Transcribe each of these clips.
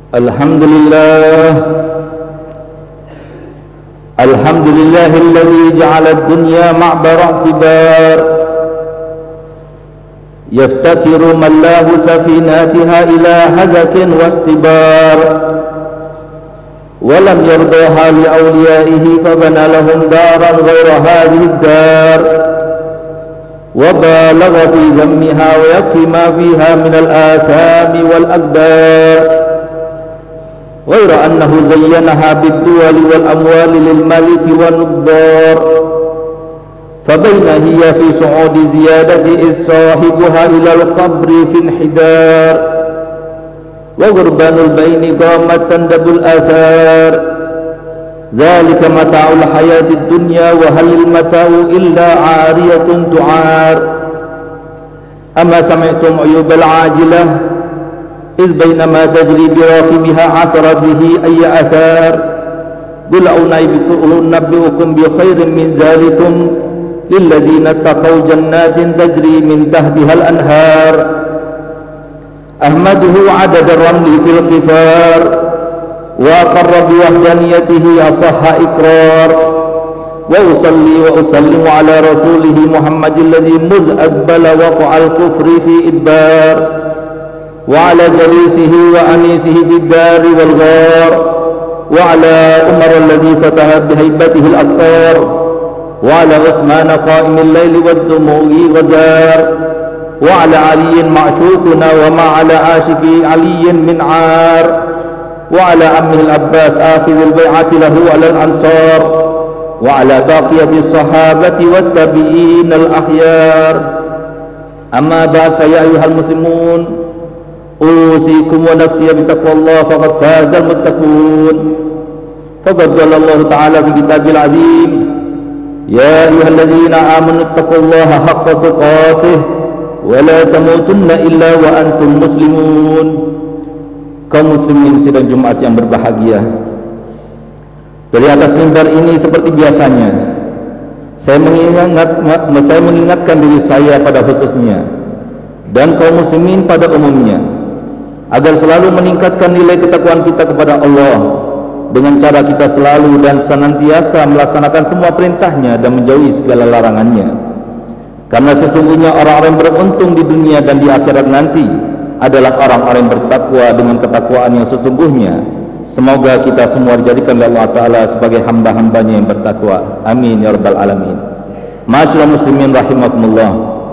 Alhamdulillah Alhamdulillahilladzi ja'ala ad-dunya ma'bara i'tibar yaftakiru man lahu safinatiha ila hazakin wa istibar wa lam yardaha li awliyaihi fabana lahum daran ghayra hadhihi ad-dar wa balagha fi dhammiha wa yakfi ma fiha min al-athami wal aqdar غير أنه زينها بالدول والأموال للملك والنظار فبين هي في صعود زيادة إذ صاحبها إلى القبر في انحدار وغربان البين قامت تندب الآثار ذلك متاع الحياة الدنيا وهل المتاع إلا عارية تعار أما سمعتم عيوب العاجلة إذ بينما تجري براكبها عثر به أي أثار قل أنبئكم بخير من ذلكم للذين اتقوا جنات تجري من تحتها الأنهار أحمده عدد الرمل في القفار وأقر بوحدانيته أصح إقرار وأصلي وأسلم على رسوله محمد الذي مذ أقبل وقع الكفر في إدبار وعلى جليسه وأنيسه في الدار والغار وعلى عمر الذي فتح بهيبته الأبصار وعلى عثمان قائم الليل والدموع غدار وعلى علي معشوقنا وما على عاشق علي من عار وعلى عمه العباس آخذ البيعة له على الأنصار وعلى باقية الصحابة والتابعين الأخيار أما بعد فيا أيها المسلمون أوصيكم ونفسي بتقوى الله فقد فاز المتقون فقد قال الله تعالى في كتابه العظيم يا أيها الذين آمنوا اتقوا الله حق تقاته ولا تموتن إلا وأنتم مسلمون. Kaum muslimin sidang Jumat yang berbahagia, dari atas mimbar ini seperti biasanya saya mengingatkan diri saya pada khususnya dan kaum muslimin pada umumnya agar selalu meningkatkan nilai ketakwaan kita kepada Allah dengan cara kita selalu dan senantiasa melaksanakan semua perintahnya dan menjauhi segala larangannya. Karena sesungguhnya orang-orang beruntung di dunia dan di akhirat nanti adalah orang-orang yang bertakwa dengan ketakwaan yang sesungguhnya. Semoga kita semua dijadikan oleh Allah Ta'ala sebagai hamba-hambanya yang bertakwa. Amin ya rabbal alamin. Ma'asyiral muslimin rahimakumullah.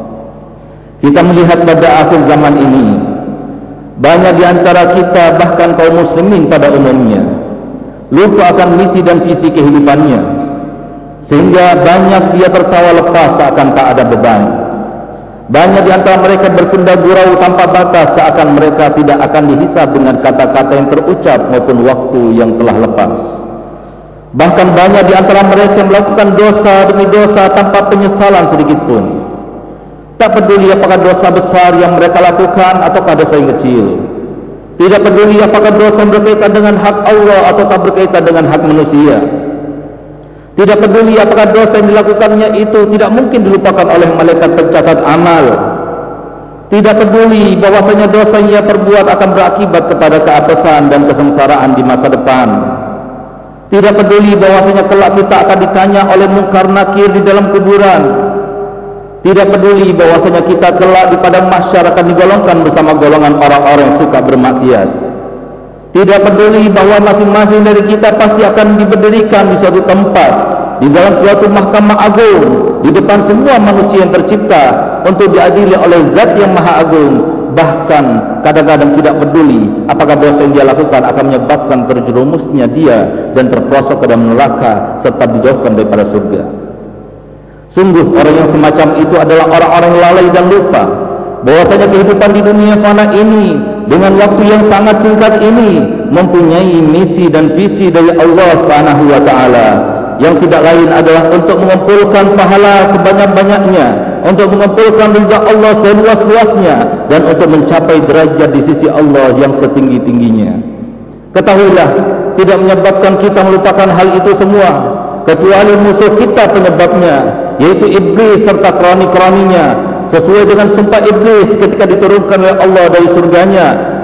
Kita melihat pada akhir zaman ini banyak di antara kita, bahkan kaum muslimin pada umumnya, lupa akan misi dan visi kehidupannya, sehingga banyak dia tertawa lepas seakan tak ada beban. Banyak di antara mereka bersenda gurau tanpa batas seakan mereka tidak akan dihisab dengan kata-kata yang terucap maupun waktu yang telah lepas. Bahkan banyak di antara mereka melakukan dosa demi dosa tanpa penyesalan sedikit pun. Tak peduli apakah dosa besar yang mereka lakukan ataukah dosa yang kecil. Tidak peduli apakah dosa yang berkaitan dengan hak Allah atau tak berkaitan dengan hak manusia. Tidak peduli apakah dosa yang dilakukannya itu tidak mungkin dilupakan oleh malaikat pencatat amal. Tidak peduli bahwasanya dosa yang ia perbuat akan berakibat kepada keapesan dan kesengsaraan di masa depan. Tidak peduli bahwasanya kelak kita akan ditanya oleh mungkar nakir di dalam kuburan. Tidak peduli bahwasanya kita kelak di padang mahsyar akan digolongkan bersama golongan orang-orang yang suka bermaksiat. Tidak peduli bahwa masing-masing dari kita pasti akan diberdirikan di suatu tempat, di dalam suatu mahkamah agung, di depan semua manusia yang tercipta untuk diadili oleh Zat yang Maha Agung. Bahkan kadang-kadang tidak peduli apakah dosa yang dia lakukan akan menyebabkan terjerumusnya dia dan terperosok ke dalam neraka serta dijauhkan daripada surga. Sungguh orang yang semacam itu adalah orang-orang yang lalai dan lupa bahwasanya kehidupan di dunia fana ini dengan waktu yang sangat singkat ini mempunyai misi dan visi dari Allah Subhanahu wa taala yang tidak lain adalah untuk mengumpulkan pahala sebanyak-banyaknya, untuk mengumpulkan ridha Allah seluas-luasnya dan untuk mencapai derajat di sisi Allah yang setinggi-tingginya. Ketahuilah, tidak menyebabkan kita melupakan hal itu semua kecuali musuh kita penyebabnya, yaitu iblis serta kroni-kroninya, sesuai dengan sumpah iblis ketika diturunkan oleh Allah dari surganya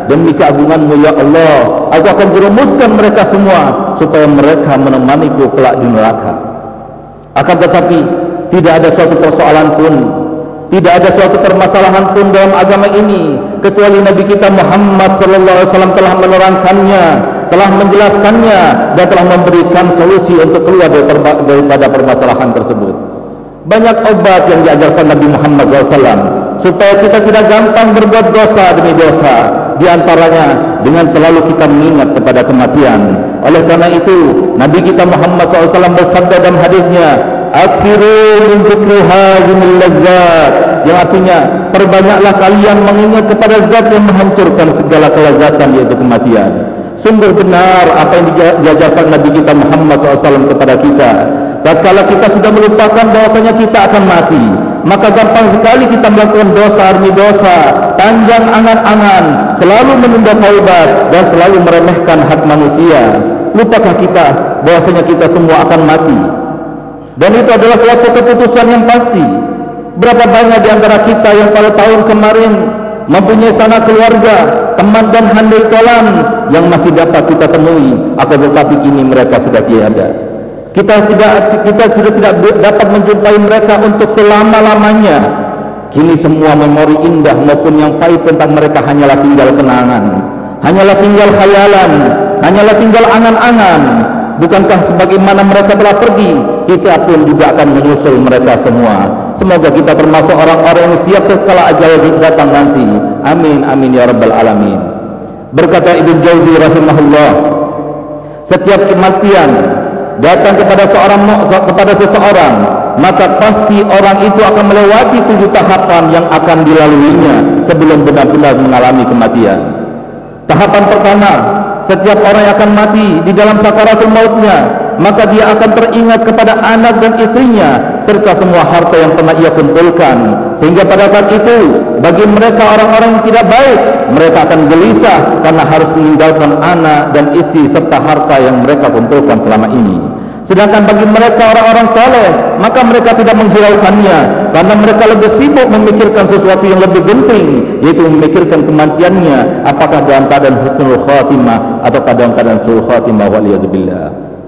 demi keagungan-Mu ya Allah, Aku akan jerumuskan mereka semua supaya mereka menemaniku kelak di neraka. Akan tetapi tidak ada suatu persoalan pun, tidak ada suatu permasalahan pun dalam agama ini kecuali Nabi kita Muhammad sallallahu alaihi wasallam telah menerangkannya, telah menjelaskannya, dan telah memberikan solusi untuk keluar daripada permasalahan tersebut. Banyak obat yang diajarkan Nabi Muhammad SAW supaya kita tidak gampang berbuat dosa demi dosa. Di antaranya dengan selalu kita mengingat kepada kematian. Oleh karena itu Nabi kita Muhammad SAW bersabda dalam hadisnya, "Aksiru min dzikri hazimil lazzat," yang artinya perbanyaklah kalian mengingat kepada zat yang menghancurkan segala kelezatan, yaitu kematian. Sungguh benar apa yang diajarkan Nabi kita Muhammad SAW kepada kita. Tatkala kita sudah melupakan bahwasanya kita akan mati, maka gampang sekali kita melakukan dosa demi dosa, panjang angan-angan, selalu menunda taubat dan selalu meremehkan hak manusia. Lupakah kita bahwasanya kita semua akan mati? Dan itu adalah suatu keputusan yang pasti. Berapa banyak di antara kita yang pada tahun kemarin mempunyai sanak keluarga, teman dan handai tolan yang masih dapat kita temui, akan tetapi kini mereka sudah tiada. Kita sudah tidak dapat menjumpai mereka untuk selama-lamanya. Kini semua memori indah maupun yang pahit tentang mereka hanyalah tinggal kenangan, hanyalah tinggal khayalan, hanyalah tinggal angan-angan. Bukankah sebagaimana mereka telah pergi, kita pun juga akan menyusul mereka semua. Semoga kita termasuk orang-orang yang siap setelah ajal datang nanti. Amin, amin ya rabbal alamin. Berkata Ibnu Jauzi rahimahullah, setiap kematian datang kepada seseorang, maka pasti orang itu akan melewati 7 tahapan yang akan dilaluinya sebelum benar-benar mengalami kematian. Tahapan pertama, setiap orang yang akan mati di dalam sakaratul mautnya, maka dia akan teringat kepada anak dan istrinya serta semua harta yang pernah ia kumpulkan, sehingga pada saat itu bagi mereka orang-orang yang tidak baik, mereka akan gelisah karena harus meninggalkan anak dan istri serta harta yang mereka kumpulkan selama ini. Sedangkan bagi mereka orang-orang saleh, maka mereka tidak menghiraukannya karena mereka lebih sibuk memikirkan sesuatu yang lebih penting, yaitu memikirkan kematiannya, apakah dalam keadaan husnul khatimah atau dalam keadaan su'ul khatimah, waliyadzubillah.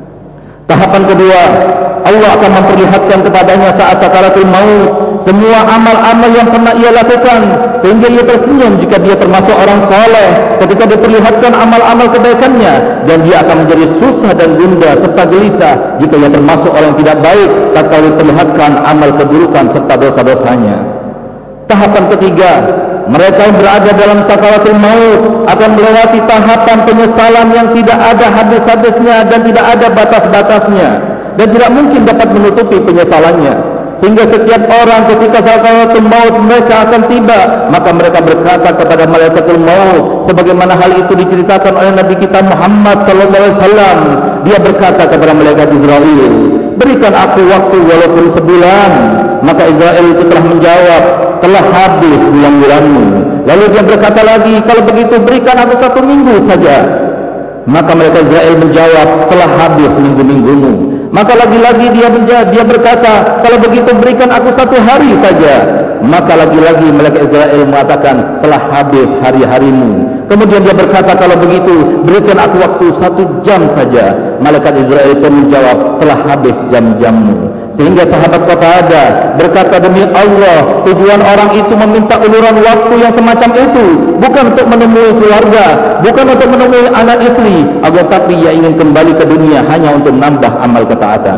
Tahapan kedua, Allah akan memperlihatkan kepadanya saat sakaratul maut semua amal-amal yang pernah ia lakukan, sehingga ia tersenyum jika dia termasuk orang saleh ketika diperlihatkan amal-amal kebaikannya, dan dia akan menjadi susah dan gundah serta gelisah jika ia termasuk orang yang tidak baik tatkala diperlihatkan amal keburukan serta dosa-dosanya. Tahapan ketiga, mereka yang berada dalam sakaratul maut akan melewati tahapan penyesalan yang tidak ada habis-habisnya dan tidak ada batas-batasnya, dan tidak mungkin dapat menutupi penyesalannya. Sehingga setiap orang ketika sakaratul maut mereka akan tiba, maka mereka berkata kepada malaikatul maut, sebagaimana hal itu diceritakan oleh Nabi kita Muhammad sallallahu alaihi wasallam. Dia berkata kepada malaikat Israel, "Berikan aku waktu walaupun sebulan." Maka Israel itu telah menjawab, "Telah habis bulan-bulanmu." Lalu dia berkata lagi, "Kalau begitu berikan aku 1 minggu saja." Maka malaikat Israel menjawab, "Telah habis minggu-minggumu." Maka lagi-lagi dia berkata, "Kalau begitu berikan aku 1 hari saja." Maka lagi-lagi malaikat Israel mengatakan, "Telah habis hari-harimu." Kemudian dia berkata, "Kalau begitu berikan aku waktu 1 jam saja." Malaikat Israel pun menjawab, "Telah habis jam-jammu." Sehingga sahabat Qatadah berkata, "Demi Allah, tujuan orang itu meminta uluran waktu yang semacam itu bukan untuk menemui keluarga, bukan untuk menemui anak istri, agar tapi ia ingin kembali ke dunia hanya untuk menambah amal ketaatan."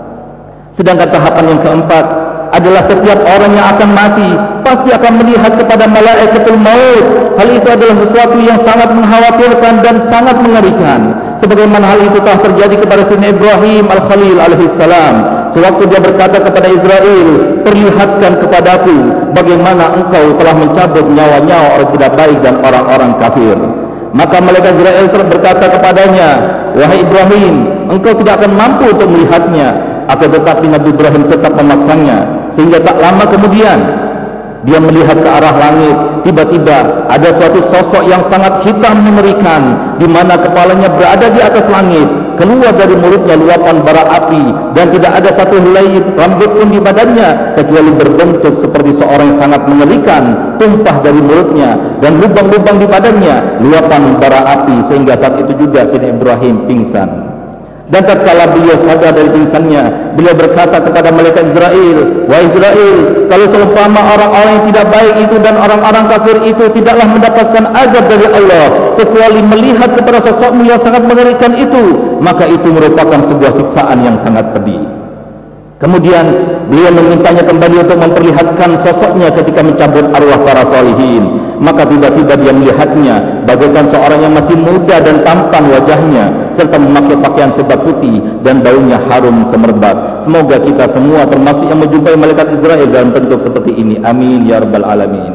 Sedangkan tahapan yang keempat adalah setiap orang yang akan mati pasti akan melihat kepada malaikatul maut. Hal itu adalah sesuatu yang sangat mengkhawatirkan dan sangat mengerikan, sebagaimana hal itu telah terjadi kepada Sayyidina Ibrahim al-Khalil alaihi salam. Sewaktu dia berkata kepada Israel, "Perlihatkan kepadaku bagaimana engkau telah mencabut nyawa-nyawa orang tidak baik dan orang-orang kafir." Maka malaikat Israel berkata kepadanya, "Wahai Ibrahim, engkau tidak akan mampu untuk melihatnya." Akan tetapi Nabi Ibrahim tetap memaksanya, sehingga tak lama kemudian dia melihat ke arah langit. Tiba-tiba ada suatu sosok yang sangat hitam mengerikan, di mana kepalanya berada di atas langit, keluar dari mulutnya luapan bara api, dan tidak ada satu helai rambut pun di badannya kecuali berbentuk seperti seorang yang sangat mengerikan, tumpah dari mulutnya dan lubang-lubang di badannya luapan bara api, sehingga saat itu juga Sayyidina Ibrahim pingsan. Dan tatkala beliau sadar dari pingsannya, beliau berkata kepada malaikat Israel, "Wahai Israel, kalau seumpama orang-orang yang tidak baik itu dan orang-orang kafir itu tidaklah mendapatkan azab dari Allah kecuali melihat kepada sosokmu yang sangat mengerikan itu, maka itu merupakan sebuah siksaan yang sangat pedih." Kemudian beliau memintanya kembali untuk memperlihatkan sosoknya ketika mencabut arwah para salihin. Maka tiba-tiba dia melihatnya bagaikan seorang yang masih muda dan tampan wajahnya, serta memakai pakaian serba putih dan baunya harum semerbak. Semoga kita semua termasuk yang menjumpai malaikat Israel dalam bentuk seperti ini. Amin ya rabbal alamin.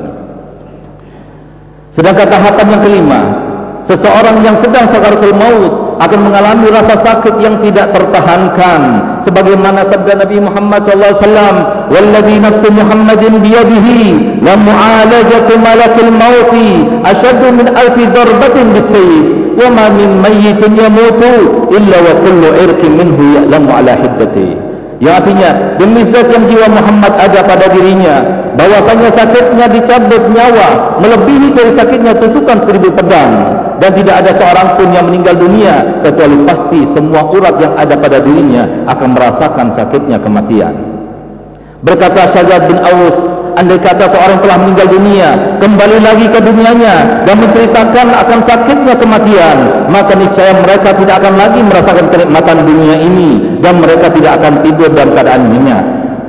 Sedangkan tahapan yang kelima, seseorang yang sedang sakaratul maut akan mengalami rasa sakit yang tidak tertahankan, sebagaimana sabda Nabi Muhammad sallallahu alaihi wasallam, "Wallazi nafsu Muhammadin biyadihi la mu'alajatu malakil maut ashaddu min alfi darbatin bis-sayf wa ma min mayyitin yamutu illa wa kullu irqin minhu ya'lamu ala hiddatihi." Yang artinya, demi zat yang jiwa Muhammad ada pada dirinya, bahwasanya sakitnya dicabut nyawa melebihi dari sakitnya tusukan 1000 pedang, dan tidak ada seorang pun yang meninggal dunia kecuali pasti semua urat yang ada pada dirinya akan merasakan sakitnya kematian. Berkata Syaddad bin Aus, andai kata seorang telah meninggal dunia, kembali lagi ke dunianya dan menceritakan akan sakitnya kematian, maka niscaya mereka tidak akan lagi merasakan kenikmatan dunia ini, dan mereka tidak akan tidur dalam keadaan nyenyak.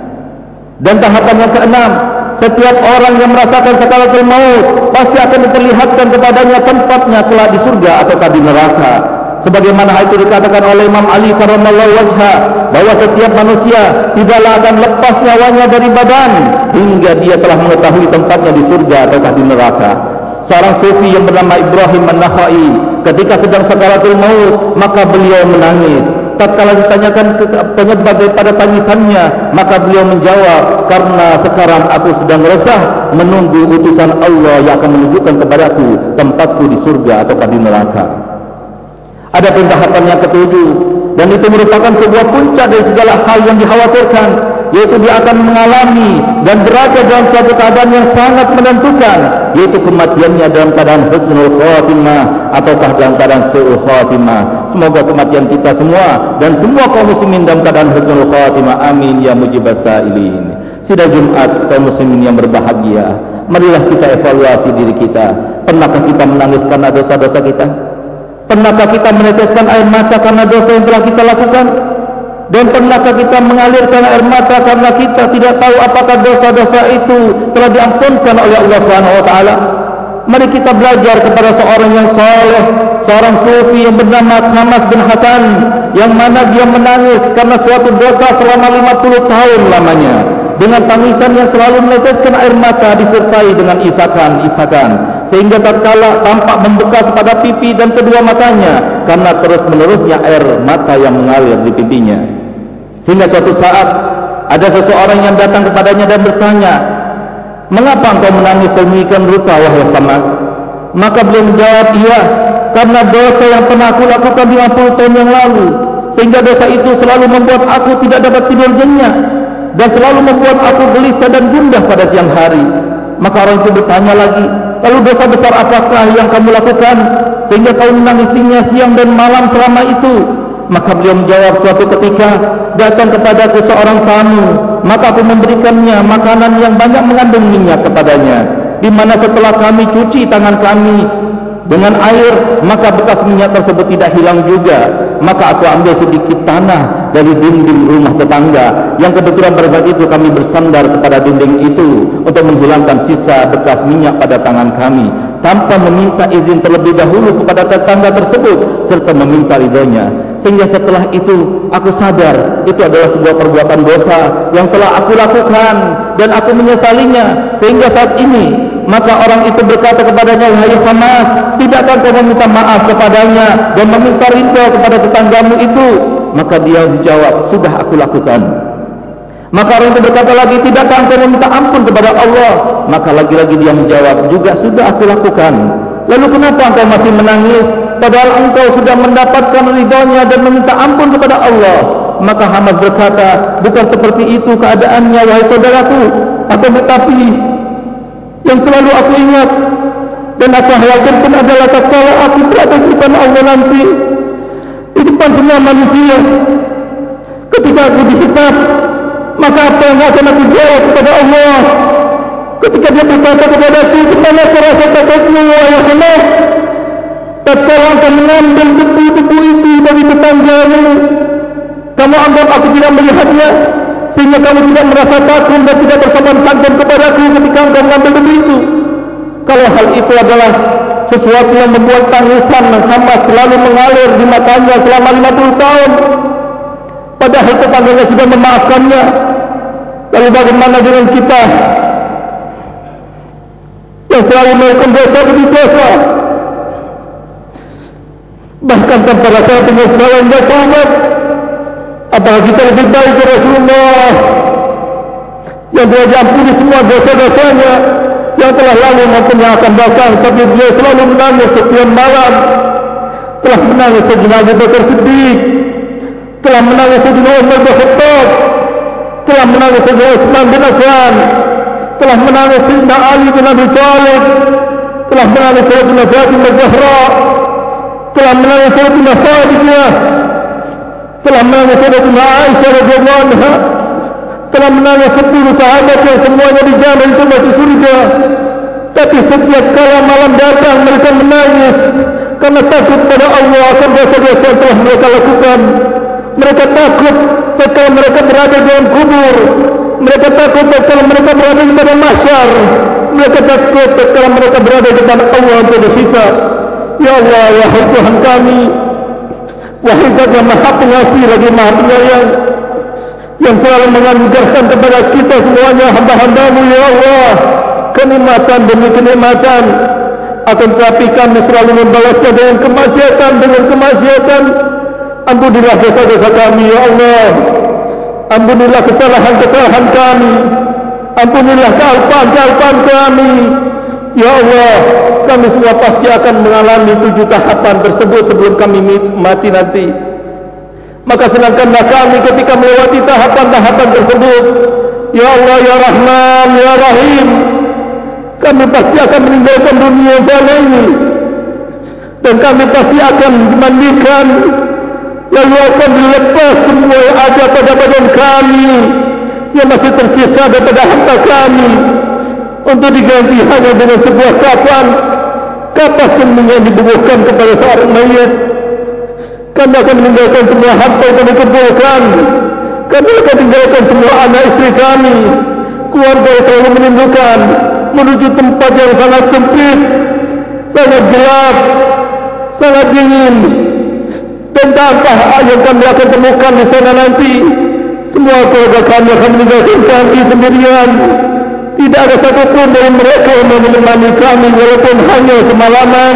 Dan tahapan yang keenam, setiap orang yang merasakan sakaratul maut pasti akan diperlihatkan kepadanya tempatnya kelak di surga ataukah di neraka. Sebagaimana hal itu dikatakan oleh Imam Ali karramallahu wajha, bahwa setiap manusia tidaklah akan lepas nyawanya dari badan hingga dia telah mengetahui tempatnya di surga ataukah di neraka. Seorang sufi yang bernama Ibrahim An-Nakhai, ketika sedang sakaratul maut, maka beliau menangis. Tatkala ditanyakan penyebab daripada tangisannya, maka beliau menjawab, "Karena sekarang aku sedang resah menunggu utusan Allah yang akan menunjukkan kepadaku tempatku di surga ataukah di neraka." Ada tahapan yang ketujuh, dan itu merupakan sebuah puncak dari segala hal yang dikhawatirkan, yaitu dia akan mengalami dan berada dalam suatu keadaan yang sangat menentukan, yaitu kematiannya dalam keadaan husnul khatimah ataukah dalam keadaan su'ul khatimah. Semoga kematian kita semua dan semua kaum muslimin dalam keadaan husnul khatimah. Amin ya mujibas sa'ilin. Sidang Jumat kaum muslimin yang berbahagia, marilah kita evaluasi diri kita. Pernahkah kita menangis karena dosa-dosa kita? Pernahkah kita meneteskan air mata karena dosa yang telah kita lakukan? Dan pernahkah kita mengalirkan air mata karena kita tidak tahu apakah dosa-dosa itu telah diampunkan oleh Allah Subhanahu wa taala? Mari kita belajar kepada seorang yang saleh, seorang sufi yang bernama Hamas bin Hasan, yang mana dia menangis karena suatu dosa selama 50 tahun lamanya, dengan tangisan yang selalu meneteskan air mata disertai dengan isakan-isakan, sehingga tatkala tampak membekas pada pipi dan kedua matanya karena terus-menerusnya air mata yang mengalir di pipinya. Hingga suatu saat ada seseorang yang datang kepadanya dan bertanya, "Mengapa engkau menangis sedemikian rupa, wahai Hamas?" Maka beliau menjawab, "Iya, karena dosa yang pernah aku lakukan 50 tahun yang lalu, sehingga dosa itu selalu membuat aku tidak dapat tidur nyenyak dan selalu membuat aku gelisah dan gundah pada siang hari." Maka orang itu bertanya lagi, "Lalu dosa besar apakah yang kamu lakukan sehingga kau menangisinya siang dan malam selama itu?" Maka beliau menjawab, "Suatu ketika datang kepadaku seorang tamu, maka aku memberikannya makanan yang banyak mengandung minyak kepadanya, di mana setelah kami cuci tangan kami dengan air, maka bekas minyak tersebut tidak hilang juga. Maka aku ambil sedikit tanah dari dinding rumah tetangga, yang kebetulan pada saat itu kami bersandar kepada dinding itu untuk menghilangkan sisa bekas minyak pada tangan kami, tanpa meminta izin terlebih dahulu kepada tetangga tersebut serta meminta ridhonya. Sehingga setelah itu aku sadar itu adalah sebuah perbuatan dosa yang telah aku lakukan dan aku menyesalinya. Sehingga saat ini maka orang itu berkata kepadanya, 'Wahai Hamas, tidakkah kau meminta maaf kepadanya dan meminta ridho kepada tetanggamu itu?' Maka dia menjawab, 'Sudah aku lakukan.' Maka orang itu berkata lagi, 'Tidakkah engkau meminta ampun kepada Allah?' Maka lagi-lagi dia menjawab, 'Juga sudah aku lakukan.' 'Lalu kenapa engkau masih menangis?' padahal engkau sudah mendapatkan ridhonya dan meminta ampun kepada Allah. Maka Hamad berkata, bukan seperti itu keadaannya wahai saudaraku, akan tetapi yang selalu aku ingat dan aku khawatirkan adalah tatkala aku berada di depan Allah nanti, di depan semua manusia, ketika aku dihisab, maka apa yang akan aku jawab kepada Allah ketika dia berkata kepada aku, kemana rasa takutmu wahai Hamad? Tatkala akan mengambil debu-debu itu dari tetanggamu, kamu anggap aku tidak melihatnya, sehingga kamu tidak merasa takut dan tidak bersopan santun kepadaku ketika engkau mengambil debu itu. Kalau hal itu adalah sesuatu yang membuat tangisan Hamad selalu mengalir di matanya selama 50 tahun, padahal tetangganya sudah memaafkannya, lalu bagaimana dengan kita yang selalu melakukan dosa demi dosa, bahkan tanpa rasa penyesalan dan taubat? Apakah kita lebih baik dari Rasulullah yang dia diampuni semua dosa-dosanya yang telah lalu maupun yang akan datang, tapi dia selalu menangis setiap malam, telah menangis sejenak Abu Bakar Siddiq, telah menangis sejenak Umar bin Khattab, telah menangis sejenak Utsman bin Affan, telah menangis sejenak Ali bin Abi Thalib, telah menangis sejenak Fatimah Zahra, telah menangis sejenak Khadijah, telah menangis sejenak Aisyah radhiyallahu anha, telah menangis 10 sahabat yang semuanya dijamin itu masuk surga. Tapi setiap kala malam datang mereka menangis karena takut pada Allah akan dosa-dosa yang telah mereka lakukan. Mereka takut setelah mereka berada dalam kubur. Mereka takut setelah mereka berada di padang mahsyar. Mereka takut setelah mereka berada di depan Allah untuk berhisab. Ya Allah, wahai Tuhan kami, wahai Zat yang Maha Pengasih lagi Maha Penyayang, yang selalu menganugerahkan kepada kita semuanya hamba-hamba-Mu, ya Allah, kenikmatan demi kenikmatan, akan tetapi kami selalu membalasnya dengan kemaksiatan. Ampunilah dosa-dosa kami, ya Allah. Ampunilah kesalahan-kesalahan kami. Ampunilah kealpaan-kealpaan kami, ya Allah. Kami semua pasti akan mengalami 7 tahapan tersebut sebelum kami mati nanti. Maka senangkanlah kami ketika melewati tahapan-tahapan tersebut. Ya Allah, ya Rahman, ya Rahim, kami pasti akan meninggalkan dunia zana ini, dan kami pasti akan dimandikan, lalu akan dilepas semua yang ada pada badan kami yang masih tersisa daripada harta kami, untuk diganti hanya dengan sebuah kapan yang dibubuhkan kepada seorang mayat. Kami akan meninggalkan semua harta yang kami kumpulkan. Kami akan meninggalkan semua anak istri kami, keluarga yang selalu merindukan, menuju tempat yang sangat sempit, sangat gelap, sangat dingin, dan tanpa yang kami akan temukan di sana nanti. Semua keluarga kami akan meninggalkan kami sendirian. Tidak ada satupun dari mereka yang menemani kami walaupun hanya semalaman.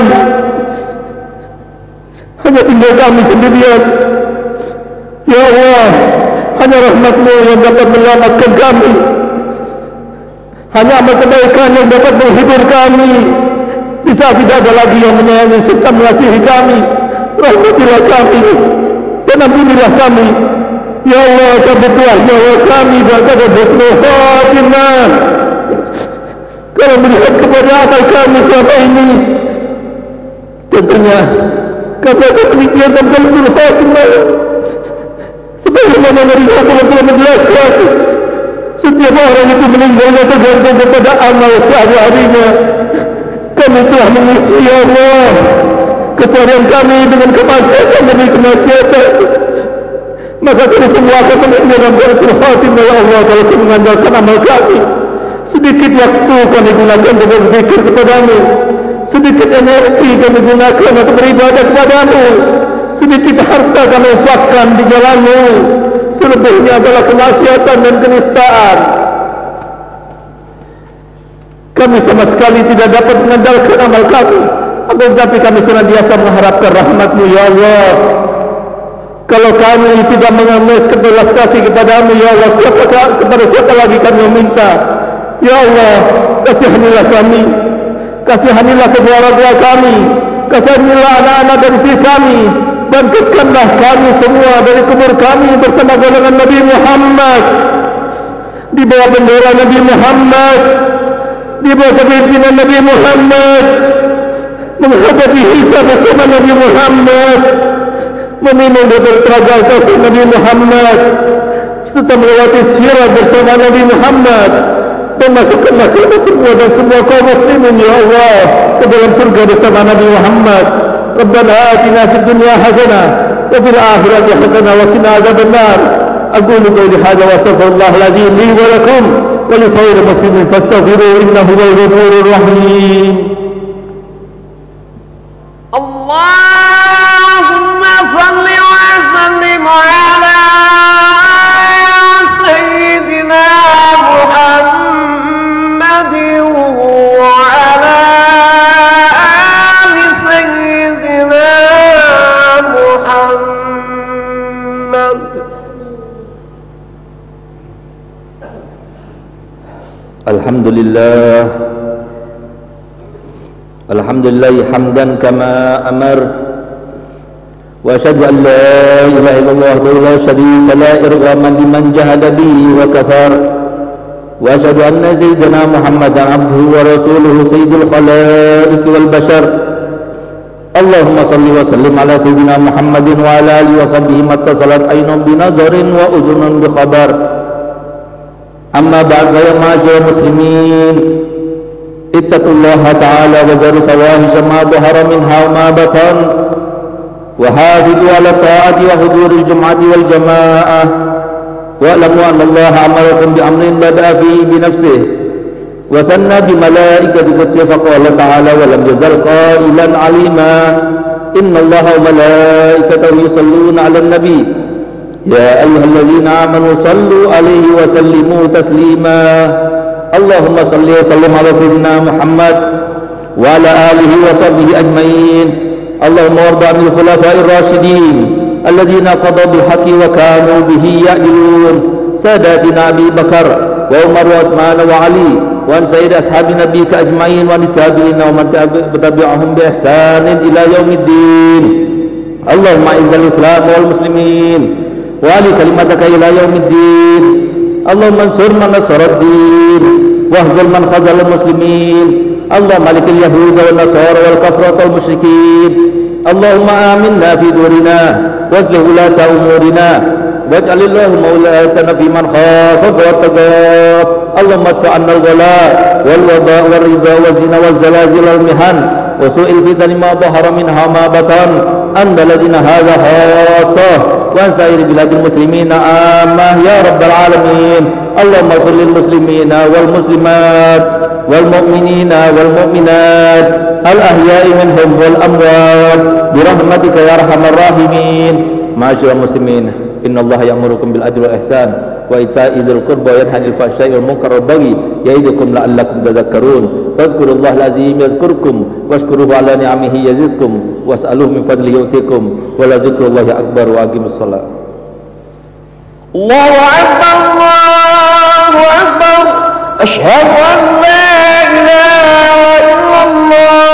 Hanya tinggal kami sendirian. Ya Allah, hanya rahmat-Mu yang dapat menyelamatkan kami. Hanya amal kebaikan yang dapat menghibur kami di saat tidak ada lagi yang menyayangi serta mengasihi kami. Rahmatilah kami dan ampunilah kami. Ya Allah, cabutlah nyawa kami dan pada husnul khatimah. Kalau melihat kepada amal kami selama ini, tentunya kami akan demikian dan husnul khatimah. Sebagaimana Nabi Muhammad telah menjelaskan, setiap orang itu meninggalnya tergantung kepada amal sehari-harinya. Kami telah mengisi, ya Allah, keseharian kami dengan kemaksiatan demi kemaksiatan. Maka kami semua akan meninggalkan husnul khatimah, ya Allah, kalau kami mengandalkan amal kami. Sedikit waktu kami gunakan untuk berzikir kepadamu, sedikit energi kami gunakan untuk beribadah kepadamu, sedikit harta kami infakkan di jalan-Mu, selebihnya adalah kemaksiatan dan kenistaan. Kami sama sekali tidak dapat mengandalkan amal kami, tetapi kami senantiasa mengharapkan rahmat-Mu, ya Allah. Kalau kami tidak mengemis kebelas kasih kepadamu, ya Allah, kepada siapa lagi kami meminta? Ya Allah, kasihanilah kami, kasihanilah kedua orang tua kami, kasihanilah anak-anak dari istri kami, bangkitkanlah kami semua dari kubur kami bersama golongan Nabi Muhammad, di bawah bendera Nabi Muhammad, di bawah kepimpinan Nabi Muhammad, menghadapi hisab bersama Nabi Muhammad, meminum dari telaga kasih Nabi Muhammad, serta melewati sirat bersama Nabi Muhammad, dan masukkanlah kita semua dan semua kaum muslimin ya Allah ke dalam surga bersama Nabi Muhammad. Rabbana atina fid dunya hasanah wa fil akhirati hasanah wa qina adzaban nar. Aqulu qawli hadha wa astaghfirullahal azim li wa lakum wa li sairil muslimin fastaghfiruhu innahu huwal ghafurur rahim. Allahumma salli wa sallim ala sayyidina Muhammad wa ala ali sayyidina Muhammad. Alhamdulillah, alhamdulillah hamdan kama amar, wa asyhadu an la ilaha illallah wahdahu la syarika lah irghaman liman jahada bihi wa kafar, wa asyhadu anna sayyidina Muhammadan abduhu wa rasuluhu sayyidul khalaiq wal bashar. Allahumma salli wa sallim ala sayyidina Muhammadin wa ala alihi wa sahbihi mattasalat aynun bi nazarin wa udhunun bi khabar. Amma ba'd, ya ma'asyiral muslimin, ittaqullaha ta'ala wa dharu fawahisha ma dhahara minha wa ma batan, wa hafizu ala ta'ati wa huduril jum'ati wal jama'ah, wa alamu anna Allah amarakum bi amrin bada'a fihi bi nafsihi wa thanna bi malaikati qudsihi faqala ta'ala wa lam yazal qailan alima inna Allah wa malaikatahu yusalluna 'alan nabi يا أيها الذين آمنوا صلوا عليه وسلموا تسليما. اللهم صل وسلم على سيدنا محمد وعلى آله وصحبه أجمعين. اللهم وارض عن الخلفاء الراشدين الذين قضوا بالحق وكانوا به يعدلون، ساداتنا أبي بكر وعمر وعثمان وعلي، وعن سائر أصحاب نبيك أجمعين، وعن التابعين ومن تبعهم بإحسان إلى يوم الدين. اللهم أعز الإسلام والمسلمين وعلي كلمتك إلى يوم الدين. اللهم انصر من نصر الدين واهزم من خذل المسلمين. اللهم مالك اليهود والنصارى والكفرة والمشركين. اللهم آمنا في دورنا واصلح ولاة أمورنا واجعل اللهم ولاتنا في من خافك واتقاك. اللهم ادفع عنا الغلاء والوباء والربا والزنا والزلازل والمحن وسوء الفتن ما ظهر منها ما بطن عن بلدنا هذا خاصة وعن سائر بلاد المسلمين عامة يا رب العالمين. اللهم اغفر للمسلمين والمسلمات والمؤمنين والمؤمنات الأحياء منهم والأموات برحمتك يا أرحم الراحمين. معاشر المسلمين، إن الله يأمركم بالعدل والإحسان وإيتاء ذي القربى وينهى عن الفحشاء والمنكر والبغي يعظكم لعلكم تذكرون. فاذكروا الله العظيم يذكركم واشكروه على نعمه يزدكم واسألوه من فضله يؤتكم ولذكر الله أكبر. وأقيموا الصلاة. الله أكبر الله أكبر. أشهد أن لا إله إلا الله